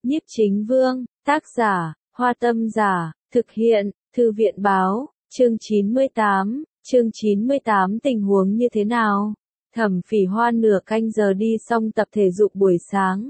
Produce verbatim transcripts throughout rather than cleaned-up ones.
Nhiếp Chính Vương, tác giả, Hoa Tâm Giả, thực hiện, Thư viện báo, chương chín mươi tám, chương chín mươi tám tình huống như thế nào? Thẩm Phỉ Hoa nửa canh giờ đi xong tập thể dục buổi sáng.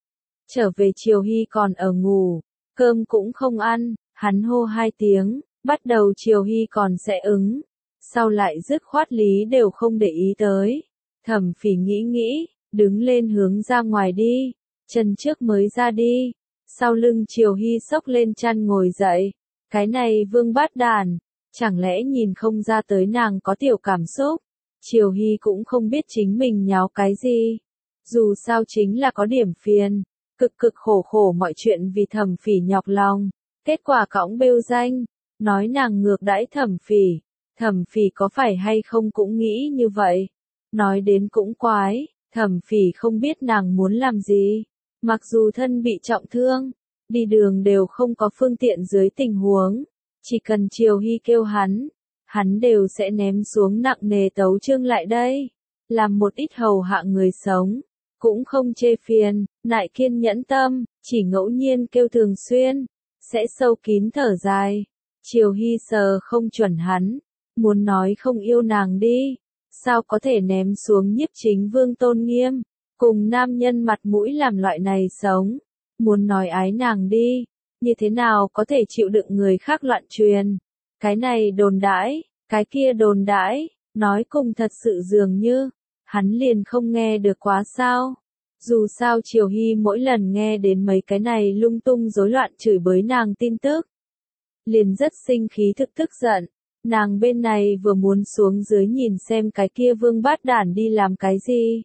Trở về Triều Hy còn ở ngủ, cơm cũng không ăn, hắn hô hai tiếng, bắt đầu Triều Hy còn sẽ ứng, sau lại dứt khoát lý đều không để ý tới. Thẩm Phỉ nghĩ nghĩ, đứng lên hướng ra ngoài đi, chân trước mới ra đi, sau lưng Triều Hy xốc lên chăn ngồi dậy, cái này vương bát đàn, chẳng lẽ nhìn không ra tới nàng có tiểu cảm xúc. Triều Hy cũng không biết chính mình nháo cái gì, dù sao chính là có điểm phiền, cực cực khổ khổ mọi chuyện vì Thẩm Phỉ nhọc lòng, kết quả cõng bêu danh, nói nàng ngược đãi Thẩm Phỉ. Thẩm Phỉ có phải hay không cũng nghĩ như vậy, nói đến cũng quái, Thẩm Phỉ không biết nàng muốn làm gì, mặc dù thân bị trọng thương, đi đường đều không có phương tiện dưới tình huống, chỉ cần Triều Hy kêu hắn, hắn đều sẽ ném xuống nặng nề tấu chương lại đây, làm một ít hầu hạ người sống, cũng không chê phiền, nại kiên nhẫn tâm, chỉ ngẫu nhiên kêu thường xuyên, sẽ sâu kín thở dài. Triều Hy sờ không chuẩn hắn, muốn nói không yêu nàng đi, sao có thể ném xuống Nhiếp Chính Vương tôn nghiêm, cùng nam nhân mặt mũi làm loại này sống, muốn nói ái nàng đi, như thế nào có thể chịu đựng người khác loạn truyền, cái này đồn đãi, cái kia đồn đãi, nói cùng thật sự dường như, hắn liền không nghe được quá sao. Dù sao Triều Hy mỗi lần nghe đến mấy cái này lung tung rối loạn chửi bới nàng tin tức, liền rất sinh khí thực tức giận, nàng bên này vừa muốn xuống dưới nhìn xem cái kia vương bát đản đi làm cái gì.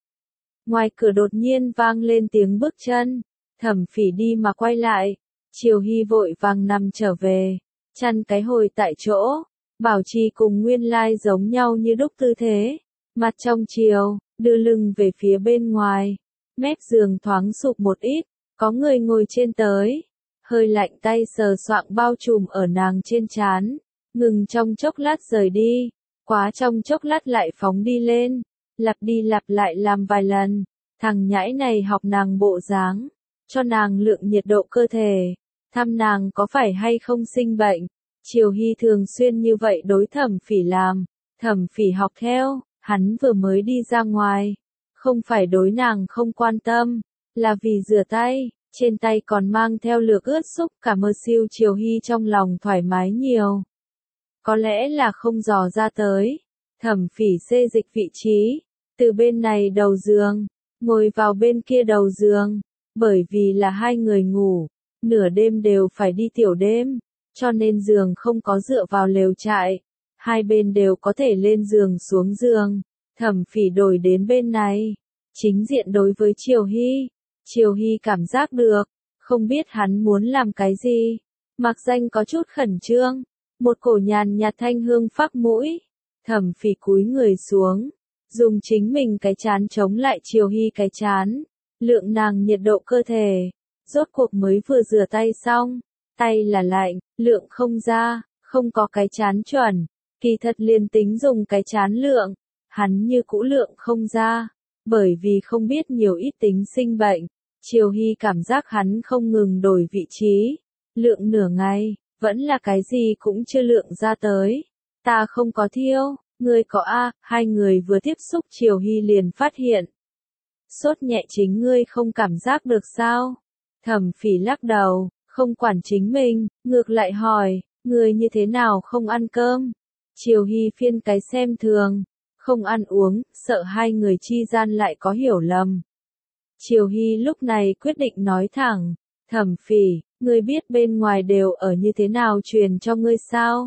Ngoài cửa đột nhiên vang lên tiếng bước chân, Thẩm Phỉ đi mà quay lại, Triều Hy vội vàng nằm trở về, chăn cái hồi tại chỗ, bảo trì cùng nguyên lai giống nhau như đúc tư thế, mặt trong chiều, đưa lưng về phía bên ngoài, mép giường thoáng sụp một ít, có người ngồi trên tới, hơi lạnh tay sờ soạng bao trùm ở nàng trên trán, ngừng trong chốc lát rời đi, quá trong chốc lát lại phóng đi lên, lặp đi lặp lại làm vài lần, thằng nhãi này học nàng bộ dáng, cho nàng lượng nhiệt độ cơ thể, thăm nàng có phải hay không sinh bệnh. Triều Hy thường xuyên như vậy đối Thẩm Phỉ làm, Thẩm Phỉ học theo, hắn vừa mới đi ra ngoài, không phải đối nàng không quan tâm, là vì rửa tay, trên tay còn mang theo lược ướt xúc cả mơ siêu. Triều Hy trong lòng thoải mái nhiều. Có lẽ là không dò ra tới, Thẩm Phỉ xê dịch vị trí, từ bên này đầu giường, ngồi vào bên kia đầu giường, bởi vì là hai người ngủ, nửa đêm đều phải đi tiểu đêm, cho nên giường không có dựa vào lều trại, hai bên đều có thể lên giường xuống giường. Thẩm Phỉ đổi đến bên này, chính diện đối với Triều Hy, Triều Hy cảm giác được, không biết hắn muốn làm cái gì, mặc danh có chút khẩn trương, một cổ nhàn nhạt thanh hương phác mũi, Thẩm Phỉ cúi người xuống, dùng chính mình cái chán chống lại Triều Hy cái chán, lượng nàng nhiệt độ cơ thể, rốt cuộc mới vừa rửa tay xong, tay là lạnh, lượng không ra, không có cái chán chuẩn, kỳ thật liền tính dùng cái chán lượng, hắn như cũ lượng không ra, bởi vì không biết nhiều ít tính sinh bệnh, Triều Hy cảm giác hắn không ngừng đổi vị trí, lượng nửa ngày, vẫn là cái gì cũng chưa lượng ra tới, ta không có thiêu, ngươi có a, hai người vừa tiếp xúc Triều Hy liền phát hiện. Sốt nhẹ chính ngươi không cảm giác được sao? Thẩm Phỉ lắc đầu, không quản chính mình, ngược lại hỏi, ngươi như thế nào không ăn cơm? Triều Hy phiên cái xem thường, không ăn uống, sợ hai người chi gian lại có hiểu lầm. Triều Hy lúc này quyết định nói thẳng, Thẩm Phỉ, ngươi biết bên ngoài đều ở như thế nào truyền cho ngươi sao?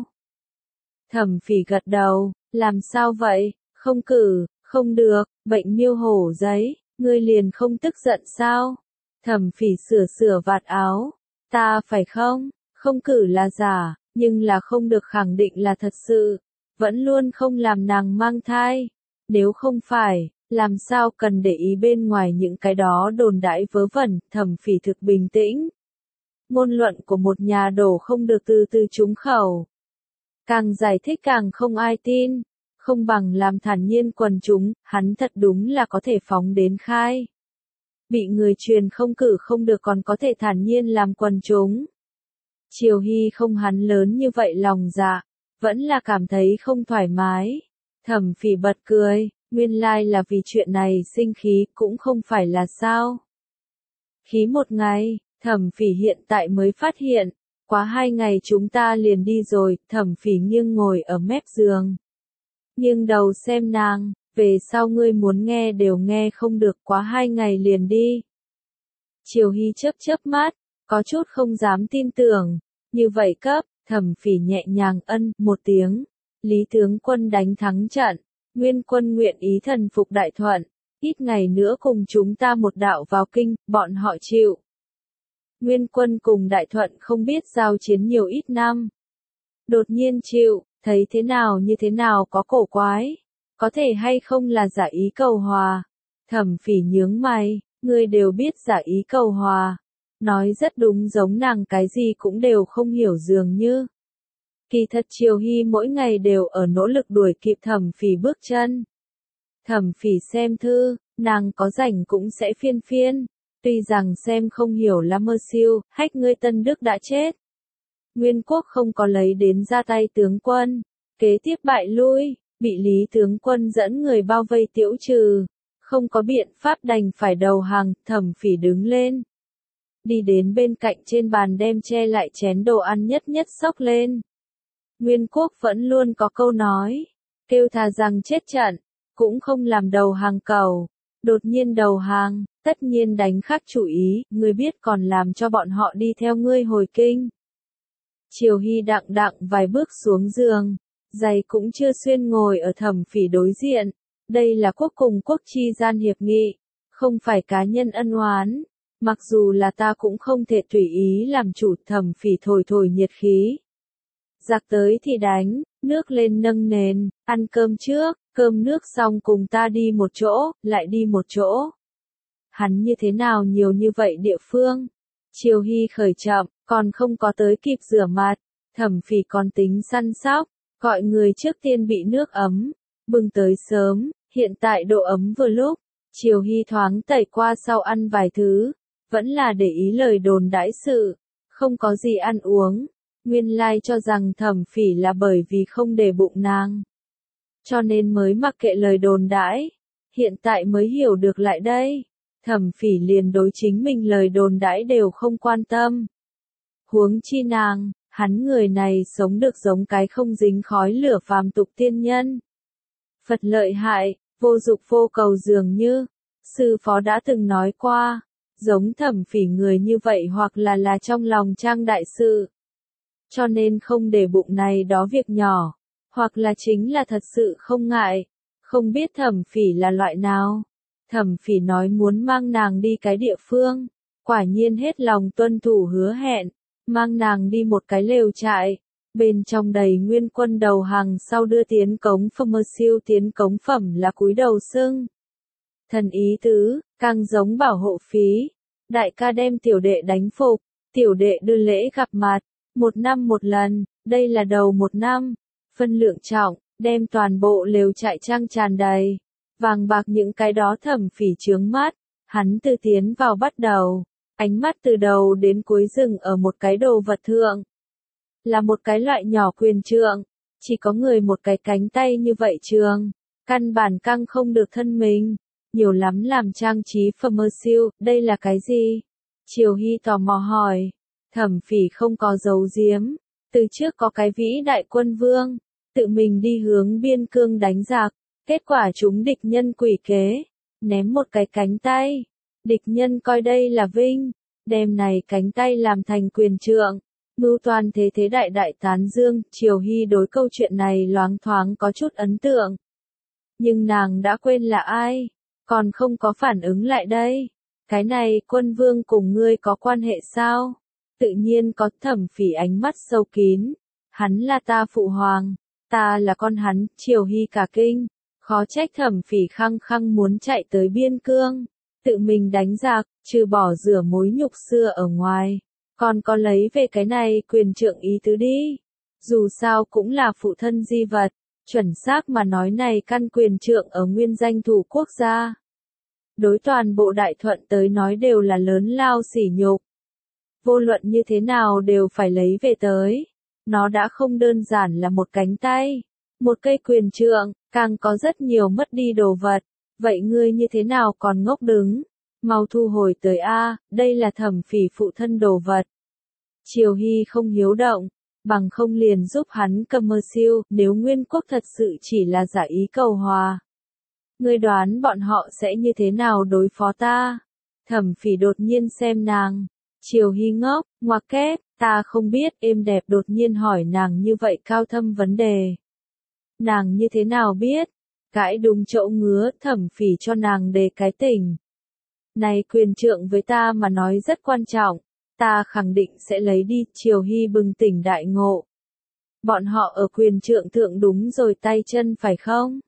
Thẩm Phỉ gật đầu, làm sao vậy, không cử, không được, bệnh miêu hổ giấy, ngươi liền không tức giận sao? Thẩm Phỉ sửa sửa vạt áo, ta phải không, không cử là giả, nhưng là không được khẳng định là thật sự, vẫn luôn không làm nàng mang thai, nếu không phải, làm sao cần để ý bên ngoài những cái đó đồn đãi vớ vẩn. Thẩm Phỉ thực bình tĩnh. Ngôn luận của một nhà đổ không được từ từ trúng khẩu. Càng giải thích càng không ai tin, không bằng làm thản nhiên quần chúng, hắn thật đúng là có thể phóng đến khai. bị người truyền không cử không được còn có thể thản nhiên làm quần chúng. Triều Hy không hắn lớn như vậy lòng dạ, vẫn là cảm thấy không thoải mái. Thẩm Phỉ bật cười, nguyên lai là vì chuyện này sinh khí cũng không phải là sao. Khí một ngày, Thẩm Phỉ hiện tại mới phát hiện, quá hai ngày chúng ta liền đi rồi. Thẩm Phỉ nghiêng ngồi ở mép giường, nghiêng đầu xem nàng, về sau ngươi muốn nghe đều nghe không được, quá hai ngày liền đi. Triều Hy chớp chớp mắt, có chút không dám tin tưởng, như vậy cấp. Thẩm Phỉ nhẹ nhàng ân một tiếng, Lý tướng quân đánh thắng trận, Nguyên quân nguyện ý thần phục đại thuận, ít ngày nữa cùng chúng ta một đạo vào kinh, bọn họ chịu. Nguyên quân cùng đại thuận không biết giao chiến nhiều ít năm. Đột nhiên chịu, thấy thế nào như thế nào có cổ quái, có thể hay không là giả ý cầu hòa. Thẩm Phỉ nhướng mày, ngươi đều biết giả ý cầu hòa. Nói rất đúng, giống nàng cái gì cũng đều không hiểu dường như. Kỳ thật Triều Hy mỗi ngày đều ở nỗ lực đuổi kịp Thẩm Phỉ bước chân. Thẩm Phỉ xem thư, nàng có rảnh cũng sẽ phiên phiên. Tuy rằng xem không hiểu là mơ siêu, hách ngươi Tân Đức đã chết. Nguyên quốc không có lấy đến ra tay tướng quân. Kế tiếp bại lui, bị Lý tướng quân dẫn người bao vây tiễu trừ. Không có biện pháp đành phải đầu hàng. Thẩm Phỉ đứng lên, đi đến bên cạnh trên bàn đem che lại chén đồ ăn nhất nhất xốc lên. Nguyên quốc vẫn luôn có câu nói, kêu thà rằng chết trận, cũng không làm đầu hàng cầu. Đột nhiên đầu hàng, tất nhiên đánh khác chủ ý, ngươi biết còn làm cho bọn họ đi theo ngươi hồi kinh. Triều Hy đặng đặng vài bước xuống giường, giày cũng chưa xuyên ngồi ở Thẩm Phỉ đối diện. Đây là quốc cùng quốc chi gian hiệp nghị, không phải cá nhân ân oán. Mặc dù là ta cũng không thể tùy ý làm chủ. Thẩm Phỉ thổi thổi nhiệt khí. Giặc tới thì đánh, nước lên nâng nền, ăn cơm trước, cơm nước xong cùng ta đi một chỗ, lại đi một chỗ. Hắn như thế nào nhiều như vậy địa phương? Triều Hy khởi chậm, còn không có tới kịp rửa mặt. Thẩm Phỉ còn tính săn sóc, gọi người trước tiên bị nước ấm, bưng tới sớm, hiện tại độ ấm vừa lúc. Triều Hy thoáng tẩy qua sau ăn vài thứ, vẫn là để ý lời đồn đãi sự, không có gì ăn uống. Nguyên lai cho rằng Thẩm Phỉ là bởi vì không để bụng nàng, cho nên mới mặc kệ lời đồn đãi. Hiện tại mới hiểu được lại đây. Thẩm Phỉ liền đối chính mình lời đồn đãi đều không quan tâm. Huống chi nàng, hắn người này sống được giống cái không dính khói lửa phàm tục tiên nhân. Phật lợi hại, vô dục vô cầu dường như. Sư phó đã từng nói qua, giống Thẩm Phỉ người như vậy hoặc là là trong lòng trang đại sự, cho nên không để bụng này đó việc nhỏ, hoặc là chính là thật sự không ngại. Không biết Thẩm Phỉ là loại nào. Thẩm Phỉ nói muốn mang nàng đi cái địa phương, quả nhiên hết lòng tuân thủ hứa hẹn, mang nàng đi một cái lều trại, bên trong đầy nguyên quân đầu hàng sau đưa tiến cống phẩm. Mơ siêu tiến cống phẩm là cúi đầu xưng thần ý tứ, càng giống bảo hộ phí. Đại ca đem tiểu đệ đánh phục, tiểu đệ đưa lễ gặp mặt, một năm một lần, đây là đầu một năm, phân lượng trọng, đem toàn bộ lều trại trang tràn đầy, vàng bạc những cái đó. Thẩm Phỉ chướng mắt, hắn từ tiến vào bắt đầu, ánh mắt từ đầu đến cuối dừng ở một cái đồ vật thượng, là một cái loại nhỏ quyền trượng, chỉ có người một cái cánh tay như vậy trường, căn bản căng không được thân mình, nhiều lắm làm trang trí phẩm. Mơ siêu, đây là cái gì? Triều Hy tò mò hỏi. Thẩm Phỉ không có giấu giếm, từ trước có cái vĩ đại quân vương, tự mình đi hướng biên cương đánh giặc, kết quả chúng địch nhân quỷ kế, ném một cái cánh tay, địch nhân coi đây là vinh, đem này cánh tay làm thành quyền trượng, mưu toan thế thế đại đại tán dương. Triều Hy đối câu chuyện này loáng thoáng có chút ấn tượng, nhưng nàng đã quên là ai, còn không có phản ứng lại đây. Cái này quân vương cùng ngươi có quan hệ sao? Tự nhiên có. Thẩm Phỉ ánh mắt sâu kín, hắn là ta phụ hoàng, ta là con hắn. Triều Hy cả kinh, khó trách Thẩm Phỉ khăng khăng muốn chạy tới biên cương, tự mình đánh giặc, trừ bỏ rửa mối nhục xưa ở ngoài, còn có lấy về cái này quyền trượng ý tứ đi. Dù sao cũng là phụ thân di vật, chuẩn xác mà nói này căn quyền trượng ở nguyên danh thủ quốc gia. đối toàn bộ Đại Thuận tới nói đều là lớn lao sỉ nhục. Vô luận như thế nào đều phải lấy về tới. Nó đã không đơn giản là một cánh tay, một cây quyền trượng, càng có rất nhiều mất đi đồ vật. Vậy ngươi như thế nào còn ngốc đứng? Mau thu hồi tới a, đây là Thẩm Phỉ phụ thân đồ vật. Triều Hy không hiếu động, bằng không liền giúp hắn cầm mơ siêu, nếu Nguyên Quốc thật sự chỉ là giả ý cầu hòa. Ngươi đoán bọn họ sẽ như thế nào đối phó ta? Thẩm Phỉ đột nhiên xem nàng. Triều Hy ngốc, ngoặc kép, ta không biết, êm đẹp đột nhiên hỏi nàng như vậy cao thâm vấn đề. Nàng như thế nào biết? Cãi đúng chỗ ngứa, Thẩm Phỉ cho nàng đề cái tỉnh. Này quyền trượng với ta mà nói rất quan trọng, ta khẳng định sẽ lấy đi. Triều Hy bừng tỉnh đại ngộ. Bọn họ ở quyền trượng thượng đúng rồi tay chân phải không?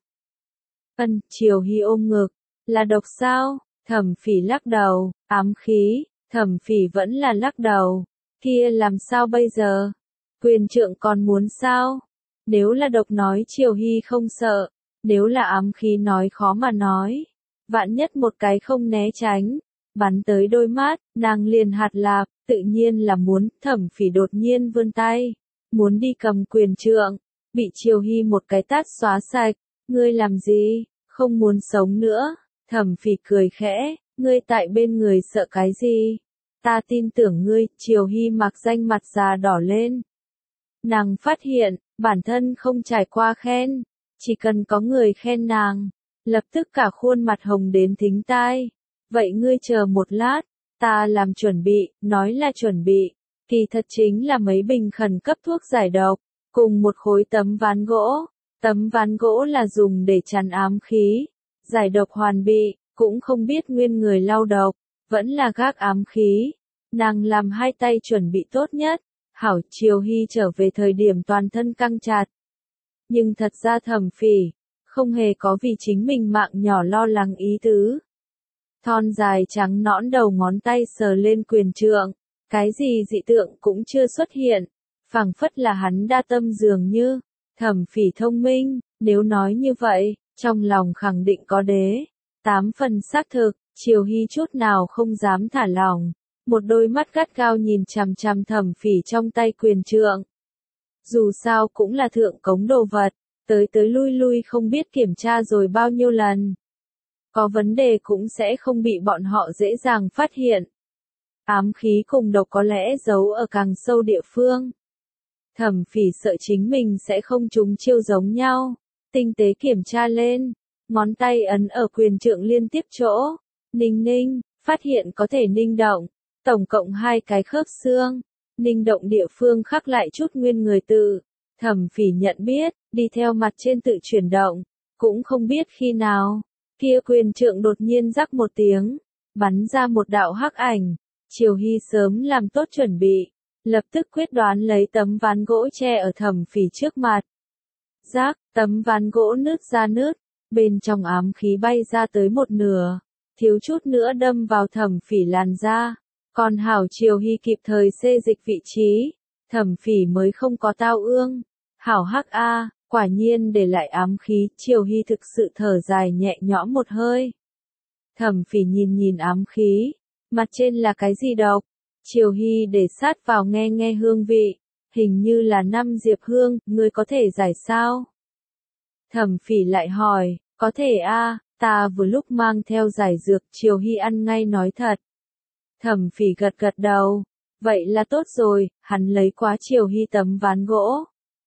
Ân, Triều Hy ôm ngực, là độc sao? Thẩm Phỉ lắc đầu, ám khí. Thẩm Phỉ vẫn là lắc đầu. Kia làm sao bây giờ? Quyền trượng còn muốn sao? Nếu là độc nói Triều Hy không sợ, nếu là ám khí nói khó mà nói. Vạn nhất một cái không né tránh, bắn tới đôi mắt, nàng liền hạt lạp, tự nhiên là muốn. Thẩm Phỉ đột nhiên vươn tay, muốn đi cầm quyền trượng, bị Triều Hy một cái tát xóa sạch. Ngươi làm gì? Không muốn sống nữa. Thẩm Phỉ cười khẽ, ngươi tại bên người sợ cái gì? Ta tin tưởng ngươi. Triều Hy mặc danh mặt già đỏ lên. Nàng phát hiện, bản thân không trải qua khen, chỉ cần có người khen nàng, lập tức cả khuôn mặt hồng đến thính tai. Vậy ngươi chờ một lát, ta làm chuẩn bị. Nói là chuẩn bị, kỳ thật chính là mấy bình khẩn cấp thuốc giải độc, cùng một khối tấm ván gỗ. Tấm ván gỗ là dùng để chắn ám khí, giải độc hoàn bị, cũng không biết nguyên người lau độc, vẫn là gác ám khí. Nàng làm hai tay chuẩn bị tốt nhất, hảo. Triều Hy trở về thời điểm toàn thân căng chặt. Nhưng thật ra Thẩm Phỉ không hề có vì chính mình mạng nhỏ lo lắng ý tứ. Thon dài trắng nõn đầu ngón tay sờ lên quyền trượng, cái gì dị tượng cũng chưa xuất hiện, phảng phất là hắn đa tâm dường như. Thẩm Phỉ thông minh, nếu nói như vậy, trong lòng khẳng định có đế. Tám phần xác thực. Triều Hy chút nào không dám thả lỏng, một đôi mắt gắt gao nhìn chằm chằm Thẩm Phỉ trong tay quyền trượng. Dù sao cũng là thượng cống đồ vật, tới tới lui lui không biết kiểm tra rồi bao nhiêu lần. Có vấn đề cũng sẽ không bị bọn họ dễ dàng phát hiện. Ám khí cùng độc có lẽ giấu ở càng sâu địa phương. Thẩm Phỉ sợ chính mình sẽ không trúng chiêu giống nhau, tinh tế kiểm tra lên, ngón tay ấn ở quyền trượng liên tiếp chỗ, ninh ninh, phát hiện có thể ninh động, tổng cộng hai cái khớp xương, ninh động địa phương khắc lại chút nguyên người tự. Thẩm Phỉ nhận biết, đi theo mặt trên tự chuyển động, cũng không biết khi nào, kia quyền trượng đột nhiên rắc một tiếng, bắn ra một đạo hắc ảnh. Triều Hy sớm làm tốt chuẩn bị, lập tức quyết đoán lấy tấm ván gỗ che ở Thẩm Phỉ trước mặt. Rác, tấm ván gỗ nứt ra nứt, bên trong ám khí bay ra tới một nửa, thiếu chút nữa đâm vào Thẩm Phỉ làn da. Còn hảo Triều Hy kịp thời xê dịch vị trí, Thẩm Phỉ mới không có tao ương. Hảo hắc a, quả nhiên để lại ám khí. Triều Hy thực sự thở dài nhẹ nhõm một hơi. Thẩm Phỉ nhìn nhìn ám khí, mặt trên là cái gì độc? Triều Hy để sát vào nghe nghe hương vị, hình như là năm diệp hương, ngươi có thể giải sao? Thẩm Phỉ lại hỏi, có thể a, ta vừa lúc mang theo giải dược. Triều Hy ăn ngay nói thật. Thẩm Phỉ gật gật đầu, vậy là tốt rồi. Hắn lấy quá Triều Hy tấm ván gỗ,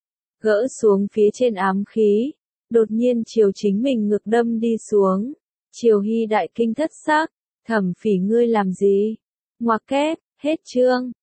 gỡ xuống phía trên ám khí, đột nhiên chiều chính mình ngực đâm đi xuống. Triều Hy đại kinh thất sắc, Thẩm Phỉ ngươi làm gì? Ngoặc kép, hết chương.